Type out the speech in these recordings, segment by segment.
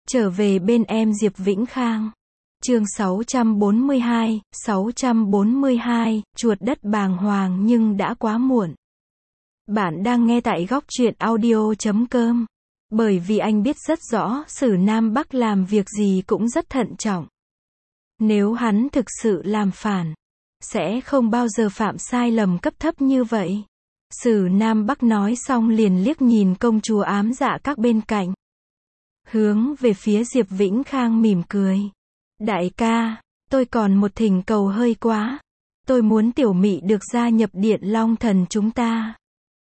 Trở về bên em Diệp Vĩnh Khang. Chương 642, chuột đất bàng hoàng nhưng đã quá muộn. Bạn đang nghe tại góc truyện audio.com. Bởi vì anh biết rất rõ Sử Nam Bắc làm việc gì cũng rất thận trọng. Nếu hắn thực sự làm phản, sẽ không bao giờ phạm sai lầm cấp thấp như vậy. Sử Nam Bắc nói xong liền liếc nhìn công chúa ám dạ các bên cạnh. Hướng về phía Diệp Vĩnh Khang mỉm cười. Đại ca, tôi còn một thỉnh cầu hơi quá. Tôi muốn tiểu mị được gia nhập Điện Long Thần chúng ta.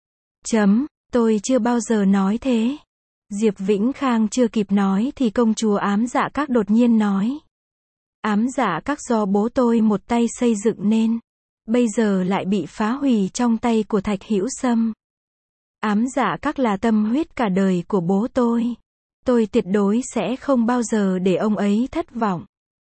Tôi chưa bao giờ nói thế. Diệp Vĩnh Khang chưa kịp nói thì công chúa ám dạ các đột nhiên nói. Ám dạ các do bố tôi một tay xây dựng nên. Bây giờ lại bị phá hủy trong tay của Thạch Hữu Sâm. Ám dạ các là tâm huyết cả đời của bố tôi. Tôi tuyệt đối sẽ không bao giờ để ông ấy thất vọng.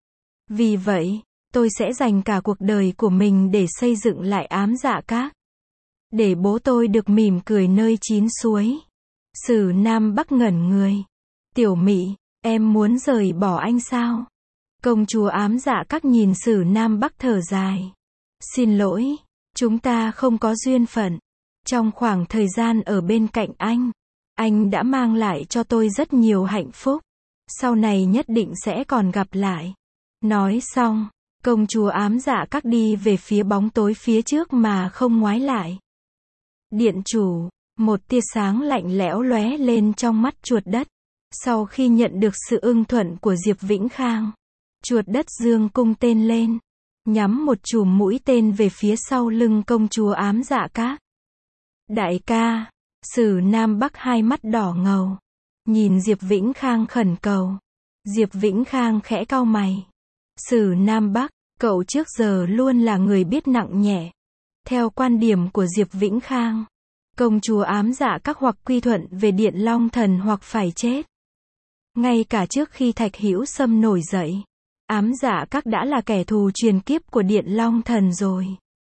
Vì vậy, tôi sẽ dành cả cuộc đời của mình để xây dựng lại ám dạ các. Để bố tôi được mỉm cười nơi chín suối. Sử Nam Bắc ngẩn người. Tiểu mị, em muốn rời bỏ anh sao? Công chúa ám dạ các nhìn Sử Nam Bắc thở dài. Xin lỗi, chúng ta không có duyên phận. Trong khoảng thời gian ở bên cạnh anh đã mang lại cho tôi rất nhiều hạnh phúc. Sau này nhất định sẽ còn gặp lại. Nói xong, công chúa ám dạ các đi về phía bóng tối phía trước mà không ngoái lại. Điện chủ, một tia sáng lạnh lẽo lóe lên trong mắt chuột đất. Sau khi nhận được sự ưng thuận của Diệp Vĩnh Khang, chuột đất giương cung tên lên, nhắm một chùm mũi tên về phía sau lưng công chúa ám dạ các. Đại ca, Sử Nam Bắc hai mắt đỏ ngầu, nhìn Diệp Vĩnh Khang khẩn cầu. Diệp Vĩnh Khang khẽ cau mày. Sử Nam Bắc, cậu trước giờ luôn là người biết nặng nhẹ. Theo quan điểm của Diệp Vĩnh Khang, công chúa ám dạ các hoặc quy thuận về Điện Long Thần hoặc phải chết. Ngay cả trước khi Thạch Hữu Sâm nổi dậy, ám dạ các đã là kẻ thù truyền kiếp của Điện Long Thần rồi.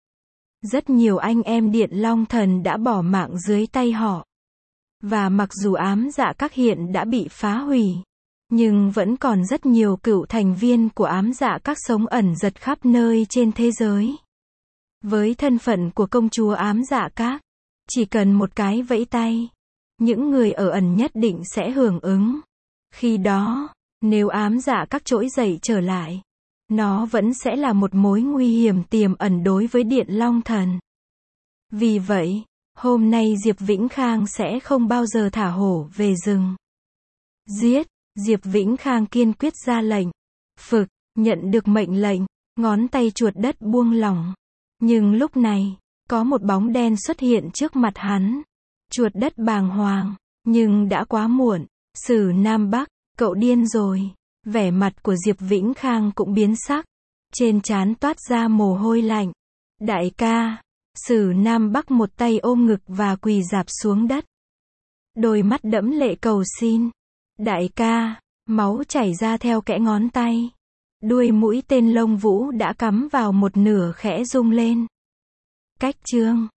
Rất nhiều anh em Điện Long Thần đã bỏ mạng dưới tay họ. Và mặc dù ám dạ các hiện đã bị phá hủy, nhưng vẫn còn rất nhiều cựu thành viên của ám dạ các sống ẩn giật khắp nơi trên thế giới. Với thân phận của công chúa ám dạ các, chỉ cần một cái vẫy tay, những người ở ẩn nhất định sẽ hưởng ứng. Khi đó, nếu ám dạ các trỗi dậy trở lại, nó vẫn sẽ là một mối nguy hiểm tiềm ẩn đối với Điện Long Thần. Vì vậy, hôm nay Diệp Vĩnh Khang sẽ không bao giờ thả hổ về rừng. Giết! Diệp Vĩnh Khang kiên quyết ra lệnh. Phực! Nhận được mệnh lệnh, ngón tay chuột đất buông lỏng. Nhưng lúc này, có một bóng đen xuất hiện trước mặt hắn. Chuột đất bàng hoàng, nhưng đã quá muộn. Sử Nam Bắc, cậu điên rồi. Vẻ mặt của Diệp Vĩnh Khang cũng biến sắc. Trên trán toát ra mồ hôi lạnh. Đại ca! Sử Nam Bắc một tay ôm ngực và quỳ rạp xuống đất. Đôi mắt đẫm lệ cầu xin. Đại ca! Máu chảy ra theo kẽ ngón tay. Đuôi mũi tên lông vũ đã cắm vào một nửa khẽ rung lên. Cách chương